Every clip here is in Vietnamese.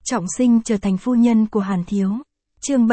Trọng sinh trở thành phu nhân của Hàn Thiếu. Chương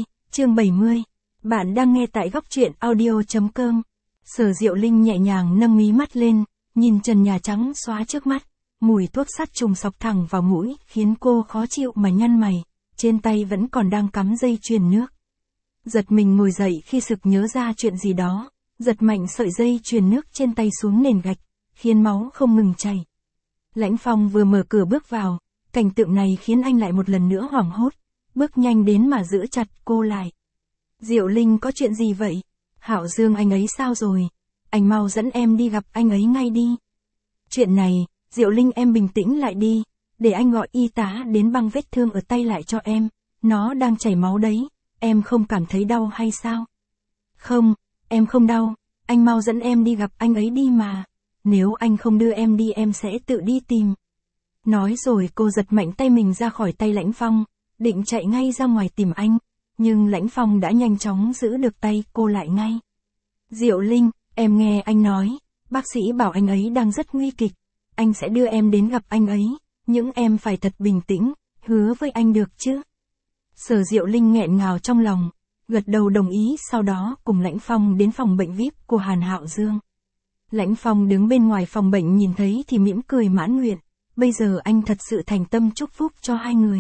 70. Bạn đang nghe tại góc truyện audio.com. Sở Diệu Linh nhẹ nhàng nâng mí mắt lên, nhìn trần nhà trắng xóa trước mắt. Mùi thuốc sắt trùng sộc thẳng vào mũi, khiến cô khó chịu mà nhăn mày. Trên tay vẫn còn đang cắm dây chuyền nước. Giật mình ngồi dậy khi sực nhớ ra chuyện gì đó, giật mạnh sợi dây chuyền nước trên tay xuống nền gạch, khiến máu không ngừng chảy. Lãnh Phong vừa mở cửa bước vào, cảnh tượng này khiến anh lại một lần nữa hoảng hốt, bước nhanh đến mà giữ chặt cô lại. Diệu Linh, có chuyện gì vậy? Hạo Dương anh ấy sao rồi? Anh mau dẫn em đi gặp anh ấy ngay đi. Chuyện này, Diệu Linh em bình tĩnh lại đi, để anh gọi y tá đến băng vết thương ở tay lại cho em, nó đang chảy máu đấy, em không cảm thấy đau hay sao? Không, em không đau, anh mau dẫn em đi gặp anh ấy đi mà, nếu anh không đưa em đi em sẽ tự đi tìm. Nói rồi cô giật mạnh tay mình ra khỏi tay Lãnh Phong, định chạy ngay ra ngoài tìm anh, nhưng Lãnh Phong đã nhanh chóng giữ được tay cô lại ngay. Diệu Linh, em nghe anh nói, bác sĩ bảo anh ấy đang rất nguy kịch, anh sẽ đưa em đến gặp anh ấy, nhưng em phải thật bình tĩnh, hứa với anh được chứ? Sở Diệu Linh nghẹn ngào trong lòng, gật đầu đồng ý, sau đó cùng Lãnh Phong đến phòng bệnh VIP của Hàn Hạo Dương. Lãnh Phong đứng bên ngoài phòng bệnh nhìn thấy thì mỉm cười mãn nguyện, bây giờ anh thật sự thành tâm chúc phúc cho hai người.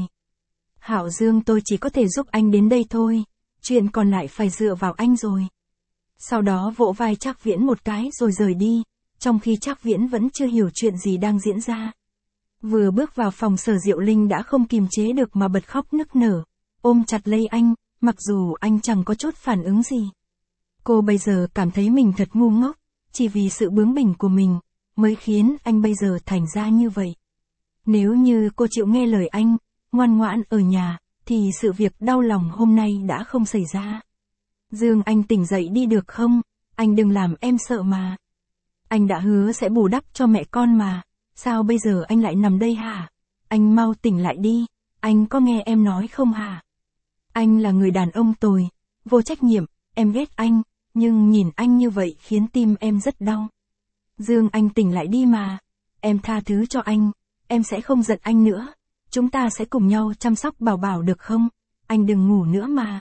Hạo Dương, tôi chỉ có thể giúp anh đến đây thôi, chuyện còn lại phải dựa vào anh rồi. Sau đó vỗ vai Trác Viễn một cái rồi rời đi, trong khi Trác Viễn vẫn chưa hiểu chuyện gì đang diễn ra. Vừa bước vào phòng, Sở Diệu Linh đã không kiềm chế được mà bật khóc nức nở, ôm chặt lấy anh, mặc dù anh chẳng có chút phản ứng gì. Cô bây giờ cảm thấy mình thật ngu ngốc, chỉ vì sự bướng bỉnh của mình, mới khiến anh bây giờ thành ra như vậy. Nếu như cô chịu nghe lời anh, ngoan ngoãn ở nhà, thì sự việc đau lòng hôm nay đã không xảy ra. Dương, anh tỉnh dậy đi được không? Anh đừng làm em sợ mà. Anh đã hứa sẽ bù đắp cho mẹ con mà, sao bây giờ anh lại nằm đây hả? Anh mau tỉnh lại đi, anh có nghe em nói không hả? Anh là người đàn ông tồi, vô trách nhiệm, em ghét anh, nhưng nhìn anh như vậy khiến tim em rất đau. Dương, anh tỉnh lại đi mà, em tha thứ cho anh, em sẽ không giận anh nữa, chúng ta sẽ cùng nhau chăm sóc Bảo Bảo được không? Anh đừng ngủ nữa mà.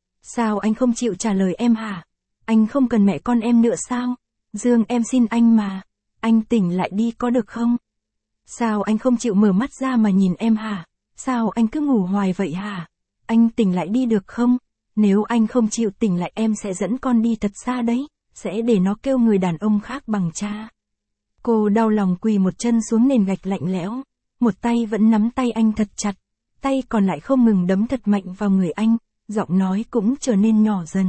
Sao anh không chịu trả lời em hả? Anh không cần mẹ con em nữa sao? Dương, em xin anh mà, anh tỉnh lại đi có được không? Sao anh không chịu mở mắt ra mà nhìn em hả? Sao anh cứ ngủ hoài vậy hả? Anh tỉnh lại đi được không? Nếu anh không chịu tỉnh lại em sẽ dẫn con đi thật xa đấy, sẽ để nó kêu người đàn ông khác bằng cha. Cô đau lòng quỳ một chân xuống nền gạch lạnh lẽo, một tay vẫn nắm tay anh thật chặt, tay còn lại không ngừng đấm thật mạnh vào người anh, giọng nói cũng trở nên nhỏ dần.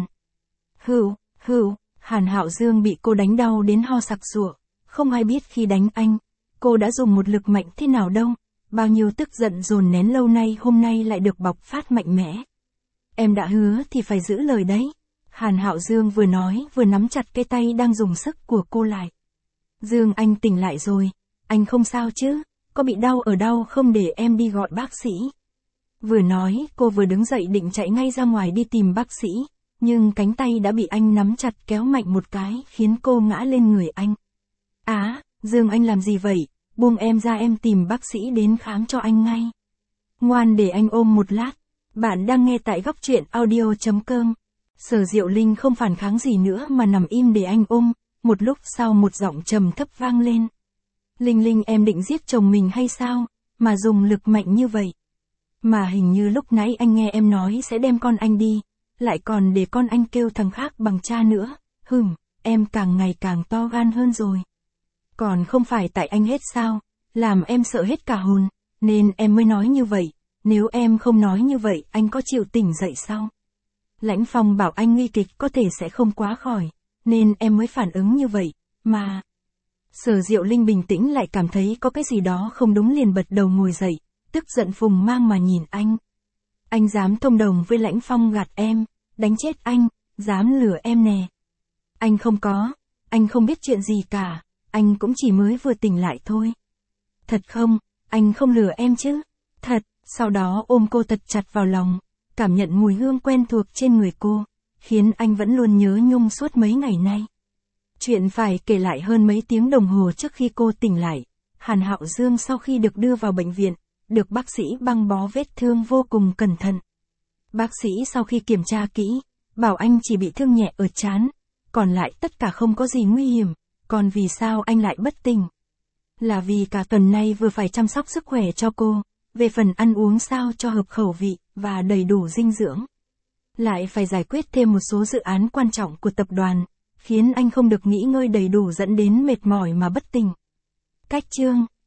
Hửu, Hàn Hạo Dương bị cô đánh đau đến ho sặc sụa, không ai biết khi đánh anh, cô đã dùng một lực mạnh thế nào đâu, bao nhiêu tức giận dồn nén lâu nay hôm nay lại được bộc phát mạnh mẽ. Em đã hứa thì phải giữ lời đấy. Hàn Hạo Dương vừa nói vừa nắm chặt cái tay đang dùng sức của cô lại. Dương, anh tỉnh lại rồi, anh không sao chứ, có bị đau ở đâu không, để em đi gọi bác sĩ. Vừa nói cô vừa đứng dậy định chạy ngay ra ngoài đi tìm bác sĩ, nhưng cánh tay đã bị anh nắm chặt kéo mạnh một cái khiến cô ngã lên người anh. Dương, anh làm gì vậy, buông em ra, em tìm bác sĩ đến khám cho anh ngay. Ngoan, để anh ôm một lát. Bạn đang nghe tại góc truyện audio.com. Sở Diệu Linh không phản kháng gì nữa mà nằm im để anh ôm, một lúc sau một giọng trầm thấp vang lên. Linh, em định giết chồng mình hay sao, mà dùng lực mạnh như vậy? Mà hình như lúc nãy anh nghe em nói sẽ đem con anh đi, lại còn để con anh kêu thằng khác bằng cha nữa, em càng ngày càng to gan hơn rồi. Còn không phải tại anh hết sao, làm em sợ hết cả hồn, nên em mới nói như vậy, nếu em không nói như vậy anh có chịu tỉnh dậy sao? Lãnh Phong bảo anh nguy kịch có thể sẽ không quá khỏi, nên em mới phản ứng như vậy, mà. Sở Diệu Linh bình tĩnh lại cảm thấy có cái gì đó không đúng liền bật đầu ngồi dậy, tức giận phùng mang mà nhìn anh. Anh dám thông đồng với Lãnh Phong gạt em, đánh chết anh, dám lừa em nè. Anh không có, anh không biết chuyện gì cả, anh cũng chỉ mới vừa tỉnh lại thôi. Thật không, anh không lừa em chứ? Thật. Sau đó ôm cô thật chặt vào lòng, cảm nhận mùi hương quen thuộc trên người cô, khiến anh vẫn luôn nhớ nhung suốt mấy ngày nay. Chuyện phải kể lại hơn mấy tiếng đồng hồ trước khi cô tỉnh lại. Hàn Hạo Dương sau khi được đưa vào bệnh viện, được bác sĩ băng bó vết thương vô cùng cẩn thận. Bác sĩ sau khi kiểm tra kỹ, bảo anh chỉ bị thương nhẹ ở trán, còn lại tất cả không có gì nguy hiểm. Còn vì sao anh lại bất tỉnh? Là vì cả tuần nay vừa phải chăm sóc sức khỏe cho cô, về phần ăn uống sao cho hợp khẩu vị, và đầy đủ dinh dưỡng. Lại phải giải quyết thêm một số dự án quan trọng của tập đoàn, khiến anh không được nghỉ ngơi đầy đủ dẫn đến mệt mỏi mà bất tỉnh. Cách chương